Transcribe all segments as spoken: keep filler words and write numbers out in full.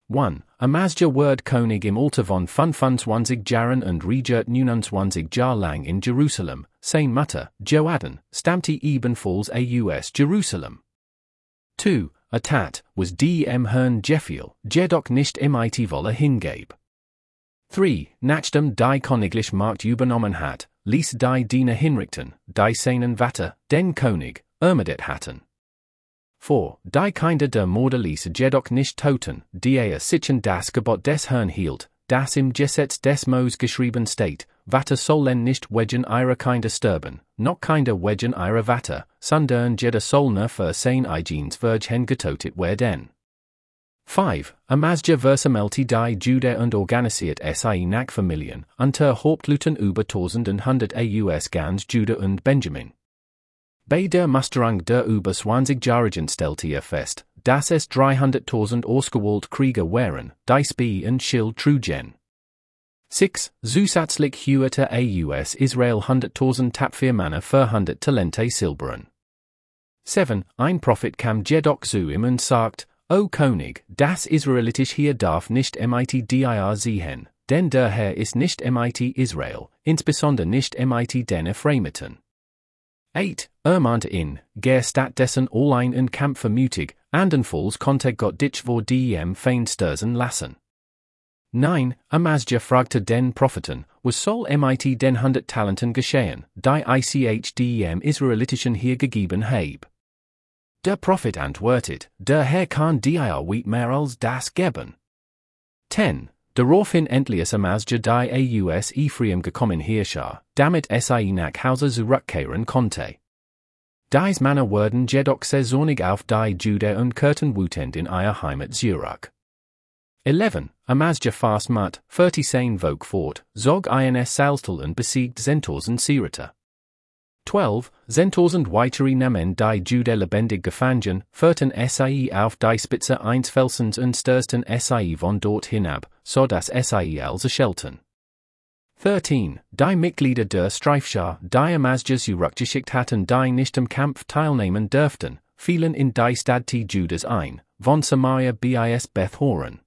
one. Amazja Word König im Alter von fünfundzwanzig Jahren und regiert neunundzwanzig Jahre lang in Jerusalem, seine Mutter, Joadin, stammte ebenfalls aus Jerusalem. two. A Tat, was dem Herrn Jephiel, jedoch nicht mit Wolle hingab. three. Nachdem die Königlich Markt übernommen hat, ließ die Diener hinrichten, die seinen Vater, den König, ermordet hatten. four. Die Kinder der Morde ließ jedoch nicht töten, die er sich an das Gebot des Herrn hielt, das im Gesetz des Mose geschrieben steht, Vater sollen nicht wegen ihrer Kinder sterben, noch Kinder wegen ihrer Vater, sondern jeder soll nur für sein eigenes Virgin getötet werden. five. Amazja versammelte die Jude und organisiert sie nach Familien, unter Hauptleuten über tausendeinhundert aus ganz Jude und Benjamin. Bei der Musterung der über zwanzigjährigen stellte er fest, dass es dreihunderttausend ausgewählte Krieger waren, die Spee und Schild trugen. six. Zusätzlich hörte aus Israel hunderttausend tapfere Männer für hundert Talente Silbern. seven. Ein Prophet kam jedoch zu ihm und sagt, O König, das israelitisch Heer darf nicht mit dir sehen, denn der Herr ist nicht mit Israel, insbesondere nicht mit den Ephraimiten. eight. Er mahnte ihn, geh stattdessen allein in Kampf mutig, andernfalls konnte Gott dich vor dem Feind stürzen lassen. nine. Amazja fragte den Propheten, was soll mit den hundert Talenten geschehen, die ich dem israelitischen Heer gegeben habe? Der Prophet antwortet, der Herr kann dir weit mehr als das geben. ten. Daraufhin entließ Amazja die aus Ephraim gekommen Herrscher, damit sie nach Hause zurückkehren konnte. Dies Männer wurden jedoch sehr zornig auf die Jude und kehrten wütend in ihre Heimat zurück. eleven. Amazja fast mit vierzehn Volk fort, zog ins Salztal und besiegt zehntausend Syrer. twelve. zehntausend weitere nahmen die Jude lebendig gefangen, führten sie auf die Spitze eines Felsens und stürzten sie von dort hinab, so dass sie alle schelten. thirteen. Die Mitglieder der Streifschar, die Amazja zurückgeschickt hatten, die nicht am Kampf teilnehmen dürften, fielen in die Stadt Judas ein, von Samaria bis Beth Horon.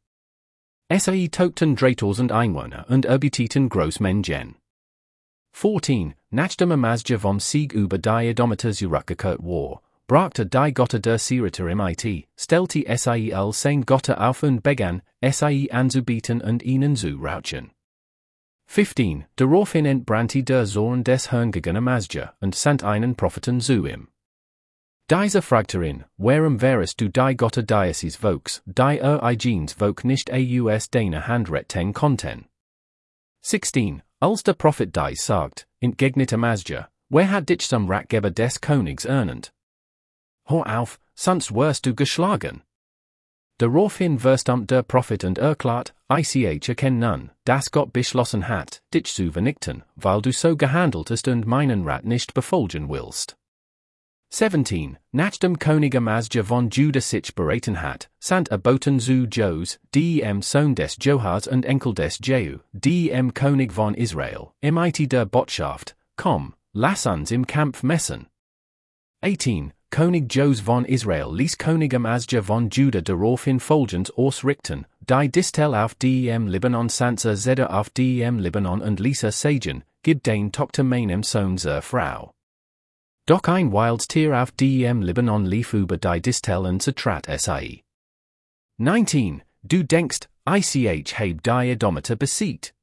Sie töteten dreitausend Einwohner und erbieteten Großmengen. fourteen. Nachdem Amazja vom Sieg über die Edomiter zurückgekehrt war, brachte die Götter der Syrer mit, stellte sie all sein Götter auf und begann, sie anzubieten und ihnen zu rauschen. fifteen. Daraufhin entbrannte der Zorn des Herrn gegen Amazja und sandte einen Propheten zu ihm. Dieser fragte ihn, warum wärest du die Götter deines Volks, die er eigenes Volk nicht aus deiner Hand retten konnten? sixteen. Als der Prophet dies sagt, entgegnete Amazja, wer hat dich zum Ratgeber des Königs ernannt? Hör auf, sonst wirst du geschlagen. Daraufhin verstummte der Prophet und erklärt, ich erkenne, dass Gott beschlossen hat, dich zu vernichten, weil du so gehandelt hast und meinen Rat nicht befolgen willst. seventeen. Nachdem König Amazja von Juda sich beraten hat, sandt er Boten zu Jos, dem Sohn des Johaz und Enkel des Jehu, dem König von Israel, mit der Botschaft, komm, lass uns im Kampf messen. eighteen. König Jos von Israel ließ König Amazja von Juda daraufhin folgendes ausrichten, die Distel auf dem Libanon Sansa Zeder auf dem Libanon und Lisa Sagen, gib den Tochter meinem Sohn zur Frau. Doch ein wildes Tier auf dem Libanon lief über die Distel und zertrat sie. nineteen. Du denkst, ich habe die Edomiter besiegt.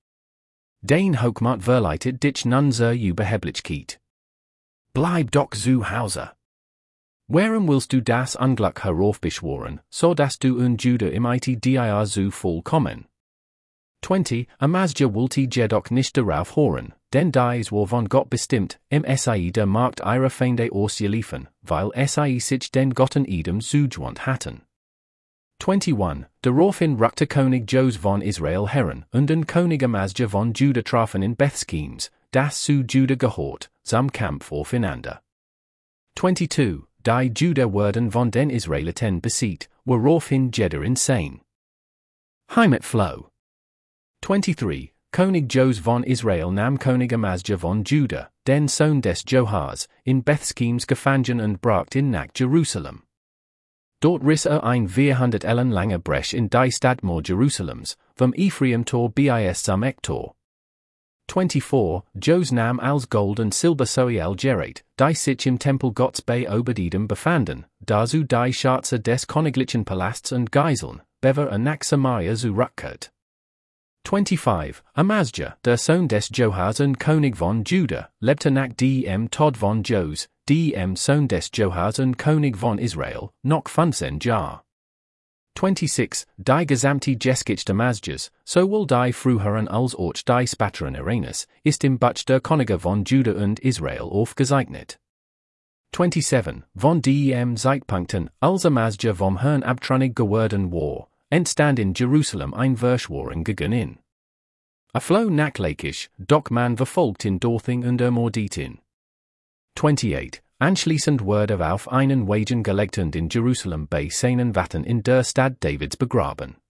Den Hochmut verleitet dich nun zur Überheblichkeit. Bleib doch zu Hause. Warum willst du das Unglück heraufbeschworen, so dass du und Juda mit dir zu vollkommen? twenty. Amazja wollte jedoch nicht darauf hören, denn dies war von Gott bestimmt, im sie der Markt ihrer Feinde auszuliefern, weil sie sich den Göttern Edom zugewandt hatten. twenty-one. Daraufhin rückte König Jos von Israel heran, und den König Amazja von Juda trafen in Bethschemes, das zu Juda gehört, zum Kampf aufeinander. twenty-two. Die Juda wurden von den Israeliten besiegt, woraufhin Jeddah insane. Heimatfloh. twenty-three. König Jos von Israel nahm König Amazja von Juda, den Sohn des Johaz, in Bethschemes gefangen und brachte ihn nach Jerusalem. Dort riss er ein vierhundert Ellen lange Brech in die Stadtmauer Jerusalems, vom Ephraim-Tor bis zum Ecktor. twenty-four. Jos nam als Gold und Silber soel gerät, die sich im Tempel Gottes bei Obed-Edom befanden, dazu die Schatze des Königlichen Palasts und Geiseln, bever er nach Samaria zurückkehrt. twenty-five. Amazja, der Sohn des Johas und König von Juda, lebte nach dem Tod von Jos, dem Sohn des Johas und König von Israel, noch fünfzehn Jahre. twenty-six. Die gesamte Geschichte Amazjas, sowohl die früheren als auch die späteren Ereignis, ist im Buch der Könige von Juda und Israel aufgezeichnet. twenty-seven. Von dem Zeitpunkten, als Amazja vom Herrn abtrünnig geworden war, entstand in Jerusalem ein Verschwörung gegen ihn. Er floh nach Lachish, doch man verfolgt ihn Dorthing und ermordet ihn. twenty-eight. Anschließend wurde auf einen Wagen gelegt und in Jerusalem bei seinen Waffen in der Stadt Davids begraben.